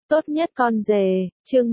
Tốt nhất con rể, chương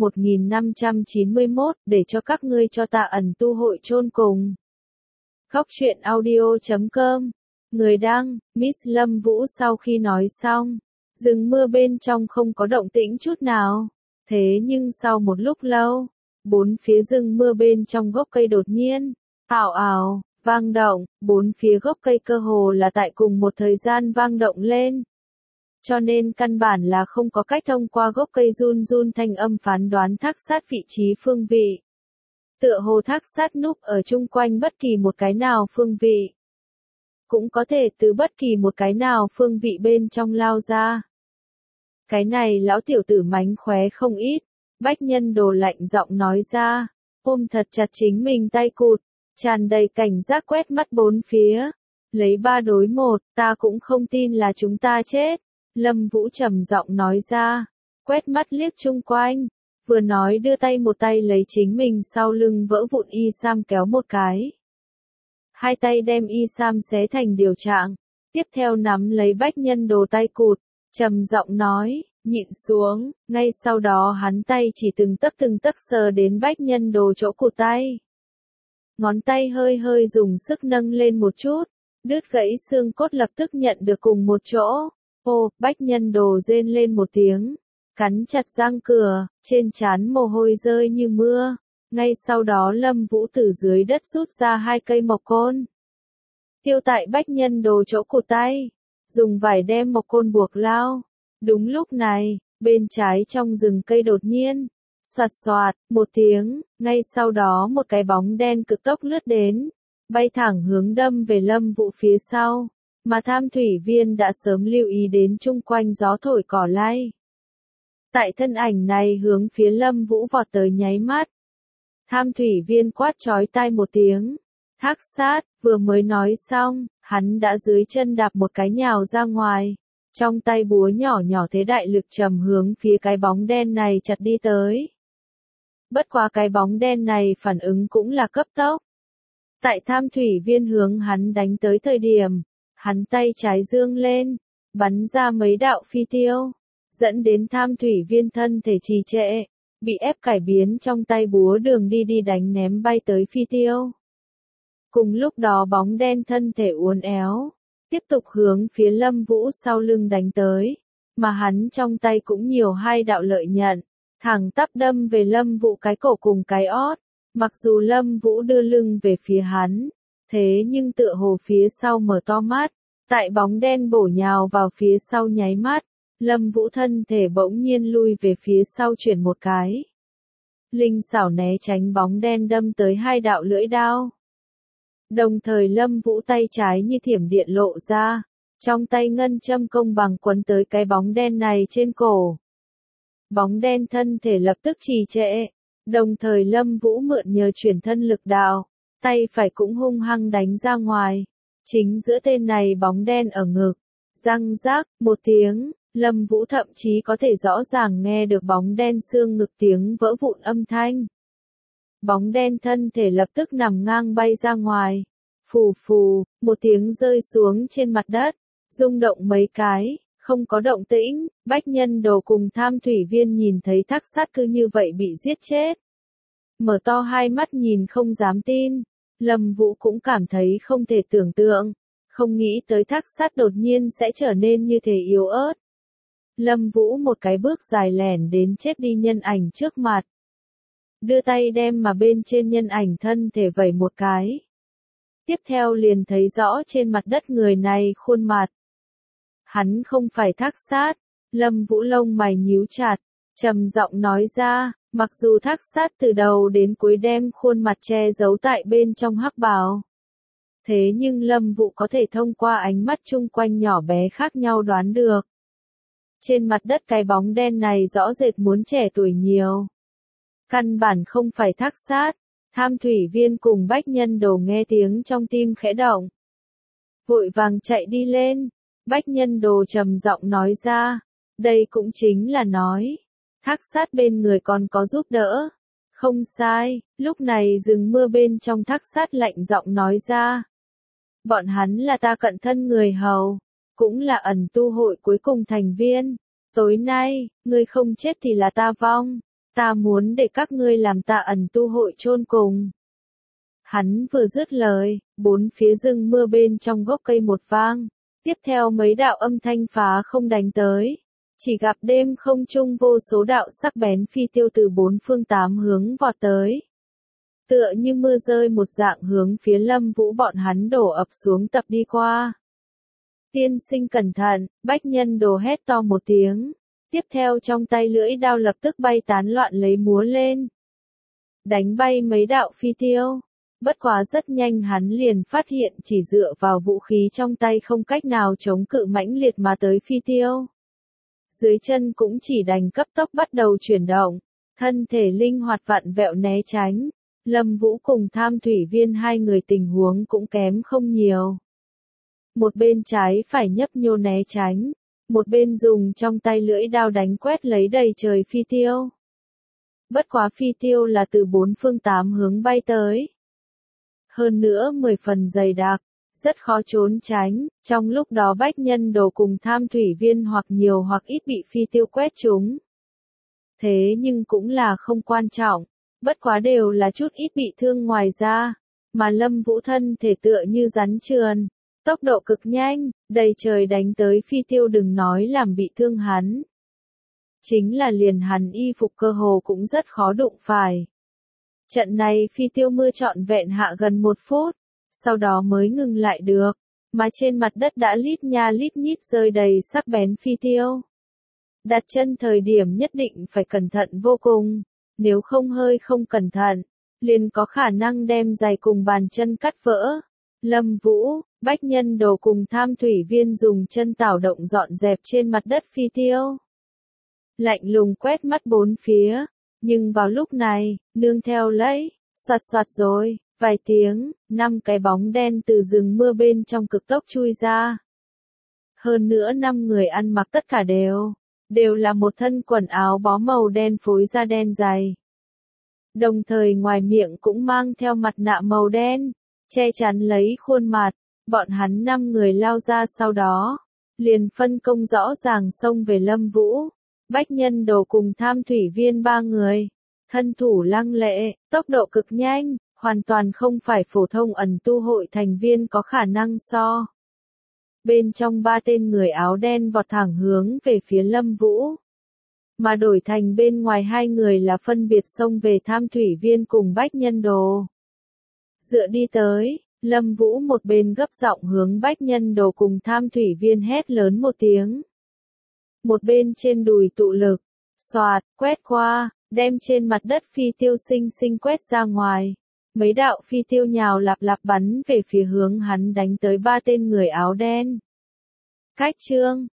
1591, để cho các ngươi cho ta ẩn tu hội chôn cùng. Góc truyện audio.com. Người đăng, Miss Lâm Vũ. Sau khi nói xong, rừng mưa bên trong không có động tĩnh chút nào. Thế nhưng sau một lúc lâu, bốn phía rừng mưa bên trong gốc cây đột nhiên, ào ào, vang động, bốn phía gốc cây cơ hồ là tại cùng một thời gian vang động lên. Cho nên căn bản là không có cách thông qua gốc cây run run thanh âm phán đoán Thác Sát vị trí phương vị. Tựa hồ Thác Sát núp ở chung quanh bất kỳ một cái nào phương vị. Cũng có thể từ bất kỳ một cái nào phương vị bên trong lao ra. Cái này lão tiểu tử mánh khóe không ít, Bách Nhân Đồ lạnh giọng nói ra, ôm thật chặt chính mình tay cụt, tràn đầy cảnh giác quét mắt bốn phía. Lấy 3 đối 1, ta cũng không tin là chúng ta chết. Lâm Vũ trầm giọng nói ra, quét mắt liếc chung quanh, vừa nói đưa tay một tay lấy chính mình sau lưng vỡ vụn y sam kéo một cái. Hai tay đem y sam xé thành điều trạng, tiếp theo nắm lấy Bách Nhân Đồ tay cụt, trầm giọng nói, nhịn xuống, ngay sau đó hắn tay chỉ từng tấc sờ đến Bách Nhân Đồ chỗ cụt tay. Ngón tay hơi hơi dùng sức nâng lên một chút, đứt gãy xương cốt lập tức nhận được cùng một chỗ. Ô, Bách Nhân Đồ rên lên một tiếng, cắn chặt răng cửa, trên trán mồ hôi rơi như mưa. Ngay sau đó Lâm Vũ từ dưới đất rút ra 2 cây mộc côn. Tiêu tại Bách Nhân Đồ chỗ cụt tay, dùng vải đem mộc côn buộc lao. Đúng lúc này, bên trái trong rừng cây đột nhiên, xoạt xoạt, một tiếng, ngay sau đó một cái bóng đen cực tốc lướt đến, bay thẳng hướng đâm về Lâm Vũ phía sau. Mà Tham Thủy Viên đã sớm lưu ý đến chung quanh gió thổi cỏ lay. Tại thân ảnh này hướng phía Lâm Vũ vọt tới nháy mắt. Tham Thủy Viên quát chói tai một tiếng. Thác Sát, vừa mới nói xong, hắn đã dưới chân đạp một cái nhào ra ngoài. Trong tay búa nhỏ nhỏ thế đại lực trầm hướng phía cái bóng đen này chặt đi tới. Bất quá cái bóng đen này phản ứng cũng là cấp tốc. Tại Tham Thủy Viên hướng hắn đánh tới thời điểm, hắn tay trái dương lên, bắn ra mấy đạo phi tiêu, dẫn đến Tham Thủy Viên thân thể trì trệ, bị ép cải biến trong tay búa đường đi đánh ném bay tới phi tiêu. Cùng lúc đó bóng đen thân thể uốn éo, tiếp tục hướng phía Lâm Vũ sau lưng đánh tới, mà hắn trong tay cũng nhiều 2 đạo lợi nhận, thẳng tắp đâm về Lâm Vũ cái cổ cùng cái ót. Mặc dù Lâm Vũ đưa lưng về phía hắn, thế nhưng tựa hồ phía sau mở to mắt, tại bóng đen bổ nhào vào phía sau nháy mắt, Lâm Vũ thân thể bỗng nhiên lui về phía sau chuyển một cái. Linh xảo né tránh bóng đen đâm tới 2 đạo lưỡi đao. Đồng thời Lâm Vũ tay trái như thiểm điện lộ ra, trong tay ngân châm công bằng quấn tới cái bóng đen này trên cổ. Bóng đen thân thể lập tức trì trệ, đồng thời Lâm Vũ mượn nhờ chuyển thân lực đạo, tay phải cũng hung hăng đánh ra ngoài. Chính giữa tên này bóng đen ở ngực, răng rác, một tiếng, Lâm Vũ thậm chí có thể rõ ràng nghe được bóng đen xương ngực tiếng vỡ vụn âm thanh. Bóng đen thân thể lập tức nằm ngang bay ra ngoài, phù phù, một tiếng rơi xuống trên mặt đất, rung động mấy cái, không có động tĩnh. Bách Nhân Đồ cùng Tham Thủy Viên nhìn thấy Thác Sát cứ như vậy bị giết chết. Mở to hai mắt nhìn không dám tin. Lâm Vũ cũng cảm thấy không thể tưởng tượng, không nghĩ tới Thác Sát đột nhiên sẽ trở nên như thế yếu ớt. Lâm Vũ một cái bước dài lẻn đến chết đi nhân ảnh trước mặt. Đưa tay đem mà bên trên nhân ảnh thân thể vẩy một cái. Tiếp theo liền thấy rõ trên mặt đất người này khuôn mặt. Hắn không phải Thác Sát. Lâm Vũ lông mày nhíu chặt, trầm giọng nói ra, mặc dù Thác Sát từ đầu đến cuối đem khuôn mặt che giấu tại bên trong hắc bào. Thế nhưng Lâm Vũ có thể thông qua ánh mắt chung quanh nhỏ bé khác nhau đoán được. Trên mặt đất cái bóng đen này rõ rệt muốn trẻ tuổi nhiều. Căn bản không phải Thác Sát. Tham Thủy Viên cùng Bách Nhân Đồ nghe tiếng trong tim khẽ động. Vội vàng chạy đi lên. Bách Nhân Đồ trầm giọng nói ra, đây cũng chính là nói, Thác Sát bên người còn có giúp đỡ. Không sai, lúc này rừng mưa bên trong Thác Sát lạnh giọng nói ra. Bọn hắn là ta cận thân người hầu, cũng là ẩn tu hội cuối cùng thành viên. Tối nay, ngươi không chết thì là ta vong, ta muốn để các ngươi làm ta ẩn tu hội chôn cùng. Hắn vừa dứt lời, bốn phía rừng mưa bên trong gốc cây một vang, tiếp theo mấy đạo âm thanh phá không đánh tới. Chỉ gặp đêm không trung vô số đạo sắc bén phi tiêu từ bốn phương tám hướng vọt tới. Tựa như mưa rơi một dạng hướng phía Lâm Vũ bọn hắn đổ ập xuống tập đi qua. Tiên sinh cẩn thận, Bách Nhân Đồ hét to một tiếng. Tiếp theo trong tay lưỡi đao lập tức bay tán loạn lấy múa lên. Đánh bay mấy đạo phi tiêu. Bất quá rất nhanh hắn liền phát hiện chỉ dựa vào vũ khí trong tay không cách nào chống cự mãnh liệt mà tới phi tiêu. Dưới chân cũng chỉ đành cấp tốc bắt đầu chuyển động, thân thể linh hoạt vặn vẹo né tránh. Lâm Vũ cùng Tham Thủy Viên hai người tình huống cũng kém không nhiều. Một bên trái phải nhấp nhô né tránh, một bên dùng trong tay lưỡi đao đánh quét lấy đầy trời phi tiêu. Bất quá phi tiêu là từ bốn phương tám hướng bay tới. Hơn nữa 10 phần dày đặc, rất khó trốn tránh, trong lúc đó Bách Nhân Đồ cùng Tham Thủy Viên hoặc nhiều hoặc ít bị phi tiêu quét trúng. Thế nhưng cũng là không quan trọng, bất quá đều là chút ít bị thương ngoài ra, mà Lâm Vũ thân thể tựa như rắn trườn, tốc độ cực nhanh, đầy trời đánh tới phi tiêu đừng nói làm bị thương hắn. Chính là liền hắn y phục cơ hồ cũng rất khó đụng phải. Trận này phi tiêu mưa trọn vẹn hạ gần 1 phút, sau đó mới ngừng lại được, mà trên mặt đất đã lít nha lít nhít rơi đầy sắc bén phi tiêu. Đặt chân thời điểm nhất định phải cẩn thận vô cùng, nếu không hơi không cẩn thận, liền có khả năng đem giày cùng bàn chân cắt vỡ. Lâm Vũ, Bách Nhân Đồ cùng Tham Thủy Viên dùng chân tảo động dọn dẹp trên mặt đất phi tiêu. Lạnh lùng quét mắt bốn phía, nhưng vào lúc này, nương theo lấy, soạt soạt rồi, vài tiếng, 5 cái bóng đen từ rừng mưa bên trong cực tốc chui ra. Hơn nữa 5 người ăn mặc tất cả đều là một thân quần áo bó màu đen phối da đen dày. Đồng thời ngoài miệng cũng mang theo mặt nạ màu đen, che chắn lấy khuôn mặt, bọn hắn 5 người lao ra sau đó, liền phân công rõ ràng xông về Lâm Vũ, Bách Nhân Đồ cùng Tham Thủy Viên 3 người, thân thủ lăng lệ, tốc độ cực nhanh, hoàn toàn không phải phổ thông ẩn tu hội thành viên có khả năng so. Bên trong 3 tên người áo đen vọt thẳng hướng về phía Lâm Vũ, mà đổi thành bên ngoài 2 người là phân biệt xông về Tham Thủy Viên cùng Bách Nhân Đồ. Dựa đi tới, Lâm Vũ một bên gấp giọng hướng Bách Nhân Đồ cùng Tham Thủy Viên hét lớn một tiếng. Một bên trên đùi tụ lực, xoạt, quét qua, đem trên mặt đất phi tiêu sinh sinh quét ra ngoài. Mấy đạo phi tiêu nhào lạp lạp bắn về phía hướng hắn đánh tới 3 tên người áo đen. Cách chương